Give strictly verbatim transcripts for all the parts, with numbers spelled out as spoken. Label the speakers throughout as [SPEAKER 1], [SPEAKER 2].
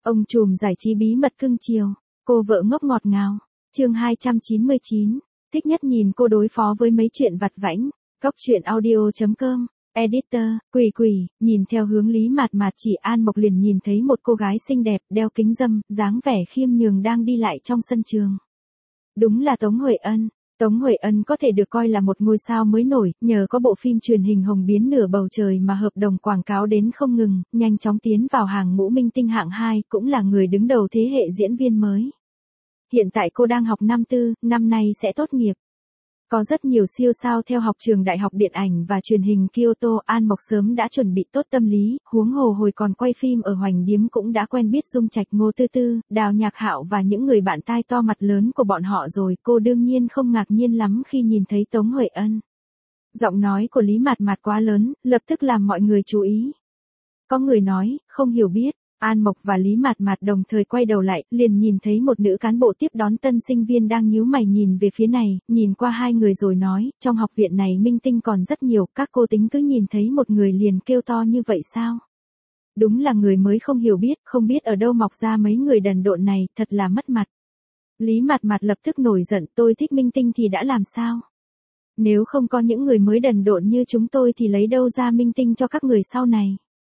[SPEAKER 1] Ông trùm giải trí bí mật cưng chiều, cô vợ ngốc ngọt ngào. Chương hai trăm chín mươi chín. Thích nhất nhìn cô đối phó với mấy chuyện vặt vãnh. Góc truyện audio chấm com. Editor, Quỷ Quỷ, nhìn theo hướng Lý Mạt Mạt chỉ, An Mộc liền nhìn thấy một cô gái xinh đẹp, đeo kính râm, dáng vẻ khiêm nhường đang đi lại trong sân trường. Đúng là Tống Huệ Ân. Tống Huệ Ân có thể được coi là một ngôi sao mới nổi, nhờ có bộ phim truyền hình Hồng Biến Nửa Bầu Trời mà hợp đồng quảng cáo đến không ngừng, nhanh chóng tiến vào hàng ngũ minh tinh hạng hai, cũng là người đứng đầu thế hệ diễn viên mới. Hiện tại cô đang học năm tư, năm nay sẽ tốt nghiệp. Có rất nhiều siêu sao theo học trường Đại học Điện ảnh và Truyền hình Kyoto, An Mộc sớm đã chuẩn bị tốt tâm lý, huống hồ hồi còn quay phim ở Hoành Điếm cũng đã quen biết Dung Trạch, Ngô Tư Tư, Đào Nhạc Hạo và những người bạn tai to mặt lớn của bọn họ rồi, cô đương nhiên không ngạc nhiên lắm khi nhìn thấy Tống Huệ Ân. Giọng nói của Lý Mạt Mạt quá lớn, lập tức làm mọi người chú ý. Có người nói, không hiểu biết. An Mộc và Lý Mạt Mạt đồng thời quay đầu lại, liền nhìn thấy một nữ cán bộ tiếp đón tân sinh viên đang nhíu mày nhìn về phía này, nhìn qua hai người rồi nói, trong học viện này minh tinh còn rất nhiều, các cô tính cứ nhìn thấy một người liền kêu to như vậy sao? Đúng là người mới không hiểu biết, không biết ở đâu mọc ra mấy người đần độn này, thật là mất mặt. Lý Mạt Mạt lập tức nổi giận, tôi thích minh tinh thì đã làm sao? Nếu không có những người mới đần độn như chúng tôi thì lấy đâu ra minh tinh cho các người sau này?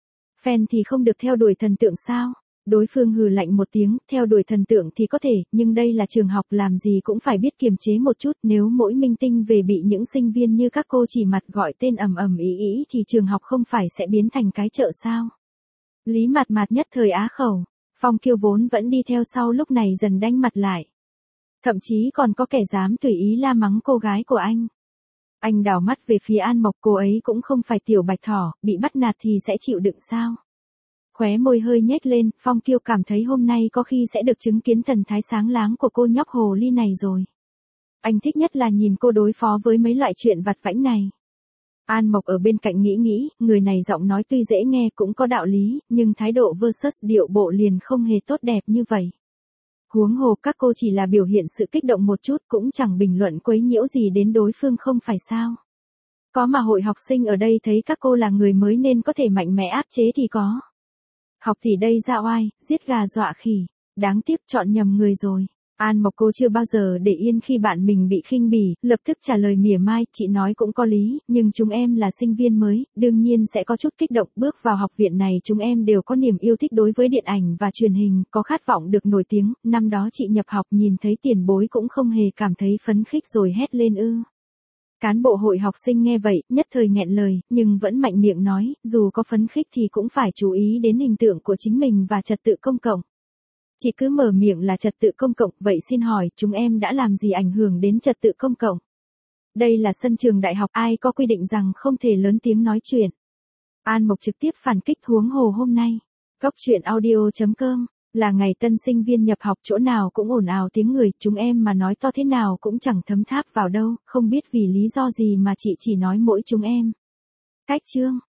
[SPEAKER 1] Fan thì không được theo đuổi thần tượng sao? Đối phương hừ lạnh một tiếng, theo đuổi thần tượng thì có thể, nhưng đây là trường học, làm gì cũng phải biết kiềm chế một chút, nếu mỗi minh tinh về bị những sinh viên như các cô chỉ mặt gọi tên ầm ầm ý ý thì trường học không phải sẽ biến thành cái chợ sao? Lý Mạt Mạt nhất thời á khẩu, Phong Kiêu vốn vẫn đi theo sau lúc này dần đanh mặt lại. Thậm chí còn có kẻ dám tùy ý la mắng cô gái của anh. Anh đảo mắt về phía An Mộc, cô ấy cũng không phải tiểu bạch thỏ, bị bắt nạt thì sẽ chịu đựng sao? Khóe môi hơi nhếch lên, Phong Kiêu cảm thấy hôm nay có khi sẽ được chứng kiến thần thái sáng láng của cô nhóc hồ ly này rồi. Anh thích nhất là nhìn cô đối phó với mấy loại chuyện vặt vãnh này. An Mộc ở bên cạnh nghĩ nghĩ, người này giọng nói tuy dễ nghe cũng có đạo lý, nhưng thái độ versus điệu bộ liền không hề tốt đẹp như vậy. Huống hồ các cô chỉ là biểu hiện sự kích động một chút, cũng chẳng bình luận quấy nhiễu gì đến đối phương không phải sao. Có mà hội học sinh ở đây thấy các cô là người mới nên có thể mạnh mẽ áp chế thì có. Học thì đây ra oai, giết gà dọa khỉ, đáng tiếc chọn nhầm người rồi. An Mộc cô chưa bao giờ để yên khi bạn mình bị khinh bỉ, lập tức trả lời mỉa mai, chị nói cũng có lý, nhưng chúng em là sinh viên mới, đương nhiên sẽ có chút kích động, bước vào học viện này chúng em đều có niềm yêu thích đối với điện ảnh và truyền hình, có khát vọng được nổi tiếng, năm đó chị nhập học nhìn thấy tiền bối cũng không hề cảm thấy phấn khích rồi hét lên ư. Cán bộ hội học sinh nghe vậy, nhất thời nghẹn lời, nhưng vẫn mạnh miệng nói, dù có phấn khích thì cũng phải chú ý đến hình tượng của chính mình và trật tự công cộng. Chỉ cứ mở miệng là trật tự công cộng, vậy xin hỏi, chúng em đã làm gì ảnh hưởng đến trật tự công cộng? Đây là sân trường đại học, ai có quy định rằng không thể lớn tiếng nói chuyện? An Mộc trực tiếp phản kích, huống hồ hôm nay. Góc truyện audio chấm com, là ngày tân sinh viên nhập học, chỗ nào cũng ồn ào tiếng người, chúng em mà nói to thế nào cũng chẳng thấm tháp vào đâu, không biết vì lý do gì mà chị chỉ nói mỗi chúng em. Cách chương.